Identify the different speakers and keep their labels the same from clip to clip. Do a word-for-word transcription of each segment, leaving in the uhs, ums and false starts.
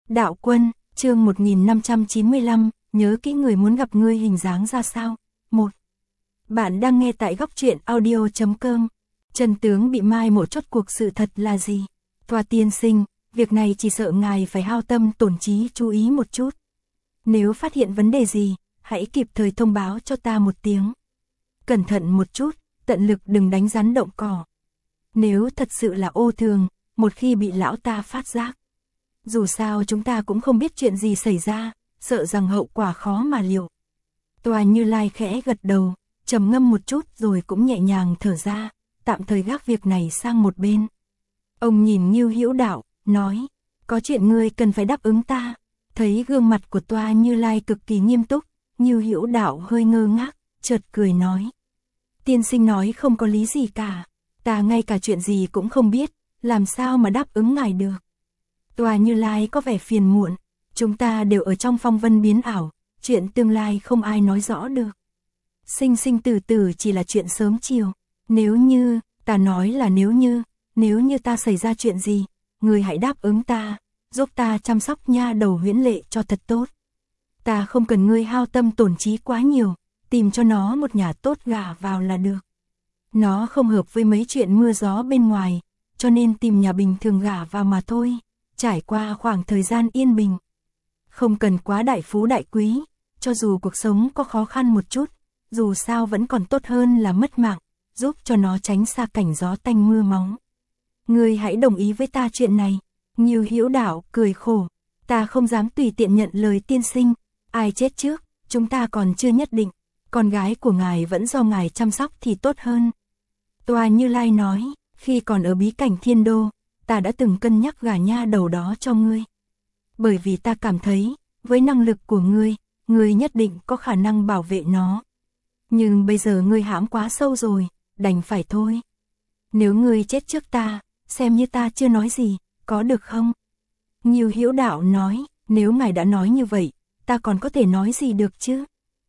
Speaker 1: Đạo Quân, chương một nghìn năm trăm chín mươi lăm, nhớ kỹ người muốn gặp ngươi hình dáng ra sao. một. Bạn đang nghe tại góc truyện audio chấm com. Chân tướng bị mai một chốt cuộc sự thật là gì? Toa tiên sinh, việc này chỉ sợ ngài phải hao tâm tổn trí chú ý một chút. Nếu phát hiện vấn đề gì, hãy kịp thời thông báo cho ta một tiếng. Cẩn thận một chút, tận lực đừng đánh rắn động cỏ. Nếu thật sự là ô thường, một khi bị lão ta phát giác. Dù sao chúng ta cũng không biết chuyện gì xảy ra, sợ rằng hậu quả khó mà liệu. Toa Như Lai khẽ gật đầu, trầm ngâm một chút rồi cũng nhẹ nhàng thở ra, tạm thời gác việc này sang một bên. Ông nhìn Ngưu Hữu Đạo, nói, có chuyện ngươi cần phải đáp ứng ta. Thấy gương mặt của Toa Như Lai cực kỳ nghiêm túc, Ngưu Hữu Đạo hơi ngơ ngác, chợt cười nói. Tiên sinh nói không có lý gì cả, ta ngay cả chuyện gì cũng không biết, làm sao mà đáp ứng ngài được. Toa Như Lai có vẻ phiền muộn, chúng ta đều ở trong phong vân biến ảo, chuyện tương lai không ai nói rõ được. Sinh sinh tử tử chỉ là chuyện sớm chiều, nếu như, ta nói là nếu như, nếu như ta xảy ra chuyện gì, người hãy đáp ứng ta, giúp ta chăm sóc nha đầu Huyễn Lệ cho thật tốt. Ta không cần ngươi hao tâm tổn trí quá nhiều, tìm cho nó một nhà tốt gả vào là được. Nó không hợp với mấy chuyện mưa gió bên ngoài, cho nên tìm nhà bình thường gả vào mà thôi, trải qua khoảng thời gian yên bình. Không cần quá đại phú đại quý, cho dù cuộc sống có khó khăn một chút, dù sao vẫn còn tốt hơn là mất mạng, giúp cho nó tránh xa cảnh gió tanh mưa máu. Ngươi hãy đồng ý với ta chuyện này. Ngưu Hữu Đạo cười khổ, ta không dám tùy tiện nhận lời tiên sinh, ai chết trước, chúng ta còn chưa nhất định, con gái của ngài vẫn do ngài chăm sóc thì tốt hơn. Toa Như Lai nói, khi còn ở bí cảnh Thiên Đô, ta đã từng cân nhắc gả nha đầu đó cho ngươi. Bởi vì ta cảm thấy, với năng lực của ngươi, ngươi nhất định có khả năng bảo vệ nó. Nhưng bây giờ ngươi hãm quá sâu rồi, đành phải thôi. Nếu ngươi chết trước ta, xem như ta chưa nói gì, có được không? Ngưu Hữu Đạo nói, nếu ngài đã nói như vậy, ta còn có thể nói gì được chứ?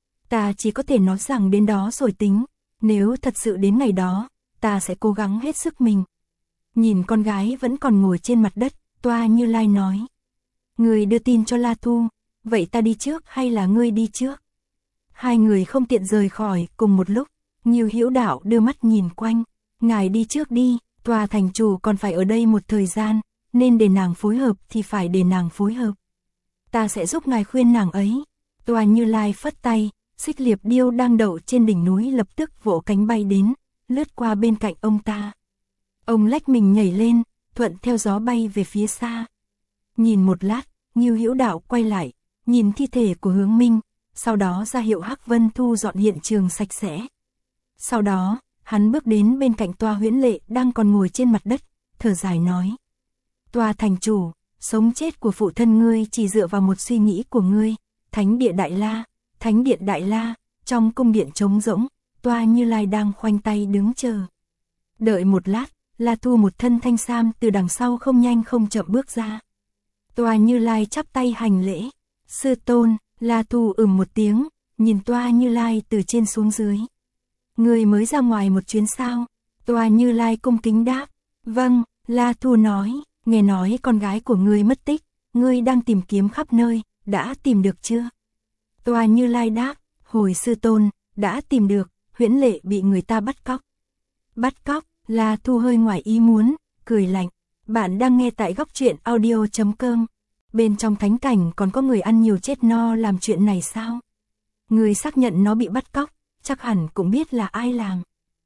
Speaker 1: Ta chỉ có thể nói rằng đến đó rồi tính, nếu thật sự đến ngày đó, ta sẽ cố gắng hết sức mình. Nhìn con gái vẫn còn ngồi trên mặt đất, Toa Như Lai nói. Người đưa tin cho La Thu, vậy ta đi trước hay là ngươi đi trước? Hai người không tiện rời khỏi cùng một lúc, Ngưu Hữu Đạo đưa mắt nhìn quanh, ngài đi trước đi, Toa thành chủ còn phải ở đây một thời gian, nên để nàng phối hợp thì phải để nàng phối hợp. Ta sẽ giúp ngài khuyên nàng ấy. Toa Như Lai phất tay, Xích Liệp Điêu đang đậu trên đỉnh núi lập tức vỗ cánh bay đến, lướt qua bên cạnh ông ta. Ông lách mình nhảy lên, thuận theo gió bay về phía xa. Nhìn một lát, Ngưu Hữu Đạo quay lại, nhìn thi thể của Hướng Minh, sau đó ra hiệu Hắc Vân thu dọn hiện trường sạch sẽ. Sau đó, hắn bước đến bên cạnh Toa Huyễn Lệ đang còn ngồi trên mặt đất, thở dài nói. Toa thành chủ, sống chết của phụ thân ngươi chỉ dựa vào một suy nghĩ của ngươi, Thánh địa Đại La, Thánh điện Đại La, trong cung điện trống rỗng, Toa Như Lai đang khoanh tay đứng chờ. Đợi một lát, La Thu một thân thanh sam từ đằng sau không nhanh không chậm bước ra. Toa Như Lai chắp tay hành lễ, sư tôn. La Thu ừm một tiếng, nhìn Toa Như Lai từ trên xuống dưới. Người mới ra ngoài một chuyến sao? Toa Như Lai cung kính đáp. Vâng, La Thu nói, nghe nói con gái của ngươi mất tích, ngươi đang tìm kiếm khắp nơi, đã tìm được chưa? Toa Như Lai đáp, hồi sư tôn, đã tìm được, Huyễn Lệ bị người ta bắt cóc. Bắt cóc? La Thu hơi ngoài ý muốn, cười lạnh. Bạn đang nghe tại góc truyện audio chấm com. Bên trong thánh cảnh còn có người ăn nhiều chết no làm chuyện này sao? Người xác nhận nó bị bắt cóc, chắc hẳn cũng biết là ai làm.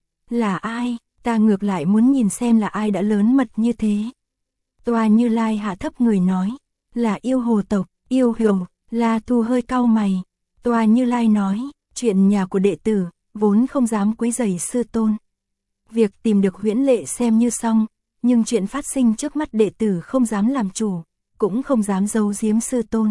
Speaker 1: Là ai? Ta ngược lại muốn nhìn xem là ai đã lớn mật như thế. Toa Như Lai hạ thấp người nói, là yêu hồ tộc, yêu hồ. La Thu hơi cau mày. Toa Như Lai nói, chuyện nhà của đệ tử, vốn không dám quấy rầy sư tôn. Việc tìm được Huyễn Lệ xem như xong, nhưng chuyện phát sinh trước mắt đệ tử không dám làm chủ, cũng không dám giấu giếm sư tôn.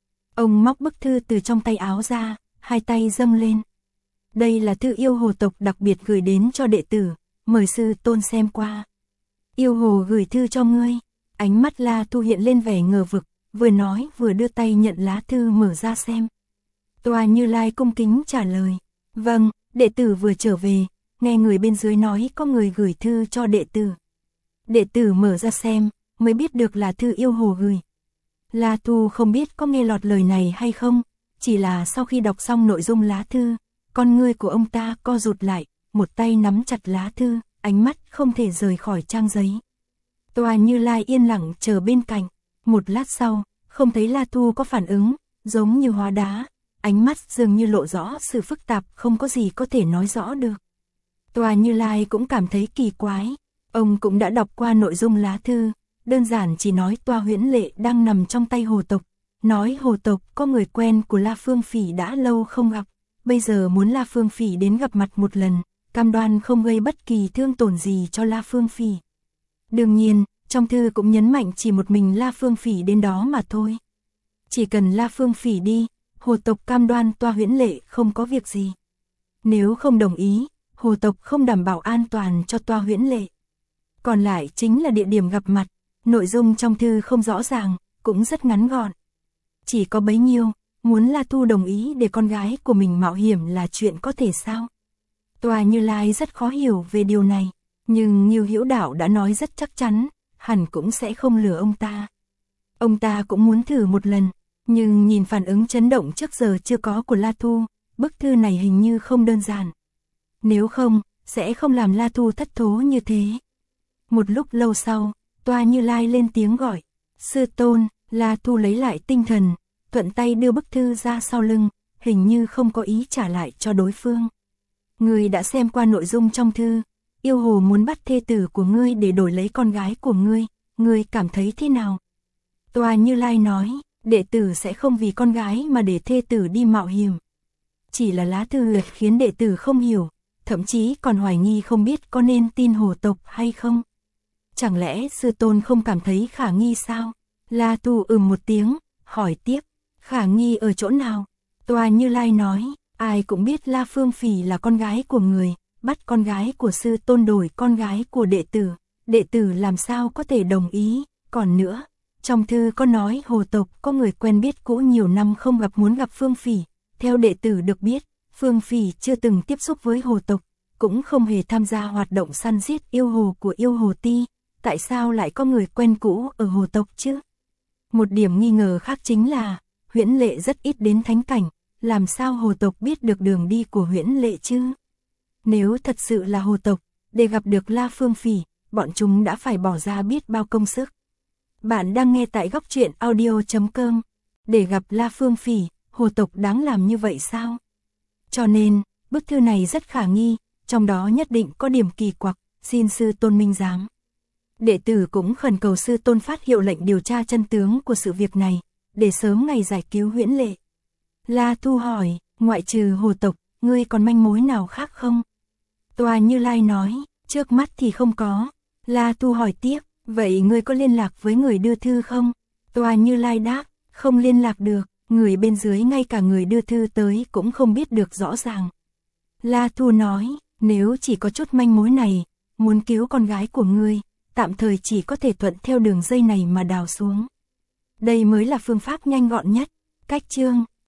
Speaker 1: Ông móc bức thư từ trong tay áo ra, hai tay dâng lên. Đây là thư yêu hồ tộc đặc biệt gửi đến cho đệ tử, mời sư tôn xem qua. Yêu hồ gửi thư cho ngươi. Ánh mắt La Thu hiện lên vẻ ngờ vực, vừa nói vừa đưa tay nhận lá thư mở ra xem. Toa Như Lai cung kính trả lời. Vâng, đệ tử vừa trở về, nghe người bên dưới nói có người gửi thư cho đệ tử. Đệ tử mở ra xem, mới biết được là thư yêu hồ gửi. La Thu không biết có nghe lọt lời này hay không, chỉ là sau khi đọc xong nội dung lá thư, con ngươi của ông ta co rụt lại, một tay nắm chặt lá thư, ánh mắt không thể rời khỏi trang giấy. Tòa Như Lai yên lặng chờ bên cạnh, một lát sau, không thấy La Thu có phản ứng, giống như hóa đá, ánh mắt dường như lộ rõ sự phức tạp không có gì có thể nói rõ được. Tòa Như Lai cũng cảm thấy kỳ quái, ông cũng đã đọc qua nội dung lá thư, đơn giản chỉ nói Toa Huyễn Lệ đang nằm trong tay hồ tộc, nói hồ tộc có người quen của La Phương Phỉ đã lâu không gặp, bây giờ muốn La Phương Phỉ đến gặp mặt một lần, cam đoan không gây bất kỳ thương tổn gì cho La Phương Phỉ. Đương nhiên, trong thư cũng nhấn mạnh chỉ một mình La Phương Phỉ đến đó mà thôi. Chỉ cần La Phương Phỉ đi, hồ tộc cam đoan Toa Huyễn Lệ không có việc gì. Nếu không đồng ý, hồ tộc không đảm bảo an toàn cho Toa Huyễn Lệ. Còn lại chính là địa điểm gặp mặt, nội dung trong thư không rõ ràng, cũng rất ngắn gọn. Chỉ có bấy nhiêu, muốn La Thu đồng ý để con gái của mình mạo hiểm là chuyện có thể sao? Tòa Như Lai rất khó hiểu về điều này, nhưng Ngưu Hữu Đạo đã nói rất chắc chắn, hẳn cũng sẽ không lừa ông ta. Ông ta cũng muốn thử một lần, nhưng nhìn phản ứng chấn động trước giờ chưa có của La Thu, bức thư này hình như không đơn giản. Nếu không, sẽ không làm La Thu thất thố như thế. Một lúc lâu sau, Tòa Như Lai lên tiếng gọi, sư tôn. La Thu lấy lại tinh thần, thuận tay đưa bức thư ra sau lưng, hình như không có ý trả lại cho đối phương. Ngươi đã xem qua nội dung trong thư, yêu hồ muốn bắt thê tử của ngươi để đổi lấy con gái của ngươi, ngươi cảm thấy thế nào? Tòa Như Lai nói, đệ tử sẽ không vì con gái mà để thê tử đi mạo hiểm. Chỉ là lá thư lệch khiến đệ tử không hiểu, thậm chí còn hoài nghi không biết có nên tin hồ tộc hay không. Chẳng lẽ sư tôn không cảm thấy khả nghi sao? La Thu ừm một tiếng, hỏi tiếp, khả nghi ở chỗ nào? Tòa Như Lai nói, ai cũng biết La Phương Phỉ là con gái của người, bắt con gái của sư tôn đổi con gái của đệ tử, đệ tử làm sao có thể đồng ý, còn nữa, trong thư có nói hồ tộc có người quen biết cũ nhiều năm không gặp muốn gặp Phương Phỉ, theo đệ tử được biết, Phương Phỉ chưa từng tiếp xúc với hồ tộc, cũng không hề tham gia hoạt động săn giết yêu hồ của yêu hồ ti, tại sao lại có người quen cũ ở hồ tộc chứ? Một điểm nghi ngờ khác chính là, Huyễn Lệ rất ít đến thánh cảnh, làm sao hồ tộc biết được đường đi của Huyễn Lệ chứ? Nếu thật sự là hồ tộc, để gặp được La Phương Phỉ, bọn chúng đã phải bỏ ra biết bao công sức. Bạn đang nghe tại góc truyện audio chấm com, để gặp La Phương Phỉ, hồ tộc đáng làm như vậy sao? Cho nên, bức thư này rất khả nghi, trong đó nhất định có điểm kỳ quặc, xin sư tôn minh giám. Đệ tử cũng khẩn cầu sư tôn phát hiệu lệnh điều tra chân tướng của sự việc này, để sớm ngày giải cứu Huyễn Lệ. La Thu hỏi, ngoại trừ hồ tộc, ngươi còn manh mối nào khác không? Tòa Như Lai nói, trước mắt thì không có. La Thu hỏi tiếp, vậy ngươi có liên lạc với người đưa thư không? Tòa Như Lai đáp, không liên lạc được, người bên dưới ngay cả người đưa thư tới cũng không biết được rõ ràng. La Thu nói, nếu chỉ có chút manh mối này, muốn cứu con gái của ngươi, tạm thời chỉ có thể thuận theo đường dây này mà đào xuống. Đây mới là phương pháp nhanh gọn nhất. Cách chương